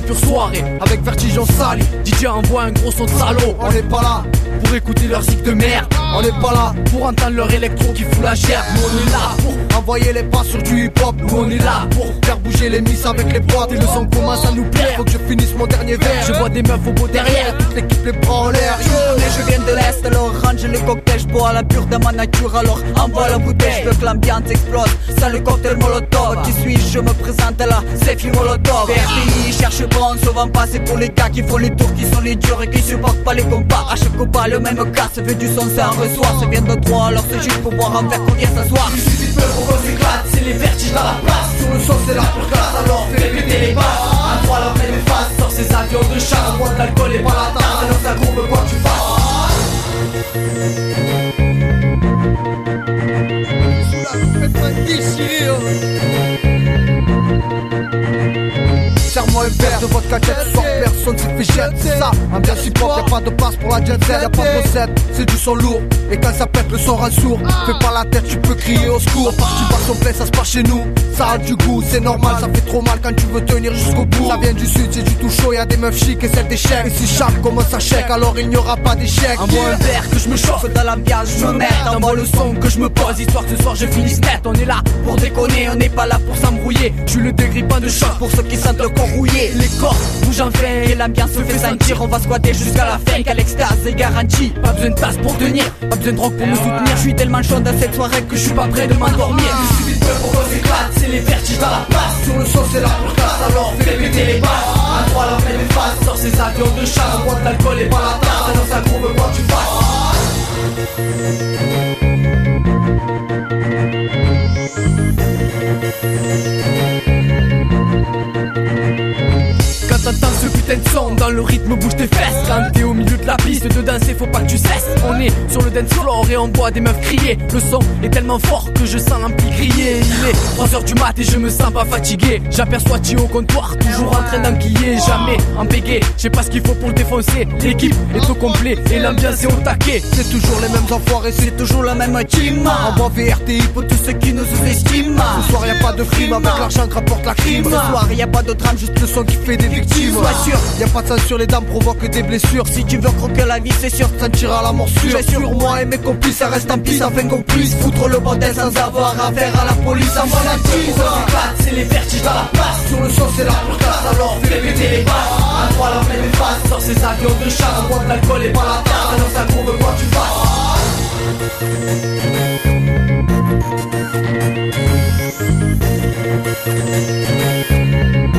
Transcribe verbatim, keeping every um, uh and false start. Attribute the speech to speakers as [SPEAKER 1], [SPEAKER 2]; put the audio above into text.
[SPEAKER 1] pure soirée avec vertige en salle. D J envoie un gros son de salaud.
[SPEAKER 2] On n'est pas là
[SPEAKER 1] pour écouter leur zig de merde.
[SPEAKER 2] On n'est pas là
[SPEAKER 1] pour entendre leur électro qui fout la chair. Nous on est là pour
[SPEAKER 2] envoyer les pas sur du hip hop.
[SPEAKER 1] Nous on est là pour
[SPEAKER 2] faire bouger les miss avec les potes.
[SPEAKER 1] Et le son commence à nous plaire.
[SPEAKER 2] Faut que je finisse mon dernier verre.
[SPEAKER 1] Je vois des meufs au beau derrière.
[SPEAKER 2] Toute l'équipe les bras en l'air.
[SPEAKER 3] Je viens de l'Est, alors range le cocktail. Je bois la pure de ma nature, alors envoie la bouteille. Je veux que l'ambiance explose, ça le cocktail molotov. Qui suis-je, je me présente là, c'est Fi Molotov. R P I cherche bon, souvent passé pour les gars qui font les tours, qui sont les durs et qui supportent pas les combats. À chaque combat le même cas, ça fait du son, c'est un reçoit. Ça vient de droit, alors c'est juste pour boire un verre qu'on vient s'asseoir.
[SPEAKER 1] Il suffit peu pour qu'on s'éclate, c'est les vertiges dans la place.
[SPEAKER 2] Sur le son c'est la pure classe, alors
[SPEAKER 1] fais péter les basses. Un droit la pleine face, sort ses avions de chasse. On boit de l'alcool et pas la tasse, alors ça courbe quoi que tu fasses.
[SPEAKER 2] Faites-moi déchirer. Serre-moi un verre de vodka jet, ce soir personne s'est fait jet, c'est ça. Ambiance hip hop, y'a pas de passe pour la jet set, y'a pas de recette, c'est du son lourd. Et quand ça pète, le son rend sourd. Fais pas la tête, tu peux crier au secours. Parti par son plein, ça se passe chez nous. Ça a du goût, c'est normal, ça fait trop mal quand tu veux tenir jusqu'au bout. Ça vient du sud, c'est du tout chaud, y'a des meufs chic et celles des chèques. Et si chaque commence à chèque, alors il n'y aura pas d'échec.
[SPEAKER 1] Envoie un verre que je me chauffe dans l'ambiance, je me mets. Envoie le son que je me pose, histoire que ce soir je finisse net. On est là pour déconner, on n'est pas là pour s'embrouiller. Je suis le dégrippant de choc pour ceux qui sentent le corps rouillé. Les corps bougent enfin et l'ambiance se fait sentir. On va squatter jusqu'à la fin, qu'à l'extase est garantie. Pas besoin de tasse pour tenir, pas besoin de drogue pour me soutenir. Je suis tellement chaud dans cette soirée que je suis pas prêt de m'endormir. Il suffit de peu pour qu'on s'éclate, c'est les vertiges dans la place.
[SPEAKER 2] Sur le son c'est la pure classe, alors
[SPEAKER 1] fais péter les basses. Un droit la pleine face, sort ses avions de chasse. On boit de l'alcool et pas la tasse, alors ça courbe quoi que tu fasses. Quand t'entends ce putain de son, dans le rythme bouge tes fesses. Quand t'es au milieu de la piste de danser, faut pas que tu cesses. On est sur le dance floor et on voit des meufs crier. Le son est tellement fort que je sens l'ampli griller. Il est trois heures du mat et je me sens pas fatigué. J'aperçois Tio au comptoir, toujours en train d'enquiller. Jamais en bégué, je sais pas ce qu'il faut pour le défoncer. L'équipe est au complet et l'ambiance est au taquet.
[SPEAKER 2] C'est toujours les mêmes enfoirés, c'est toujours la même team. Envoie V R T I pour tous ceux qui nous sous-estiment. Ce soir y'a pas de frime, avec l'argent que rapporte la crime. Ce soir y'a pas de drame, juste le son qui fait des victimes.
[SPEAKER 3] Sois sûr,
[SPEAKER 2] y'a pas de sang sur les dames, provoque des blessures.
[SPEAKER 3] Si tu veux croquer la vie, c'est sûr,
[SPEAKER 2] sentira la morsure.
[SPEAKER 3] Sur
[SPEAKER 2] moi et mes complices, ça reste en piste afin qu'on puisse foutre le bordel sans avoir affaire à la police. Envoie la tise,
[SPEAKER 1] c'est les vertiges dans la place.
[SPEAKER 2] Sur le son c'est la pure classe, alors
[SPEAKER 1] fais péter les basses. Un droit la pleine face, sort ses avions de chasse. On boit de l'alcool et pas la tasse, alors ça courbe quoi que tu fasses.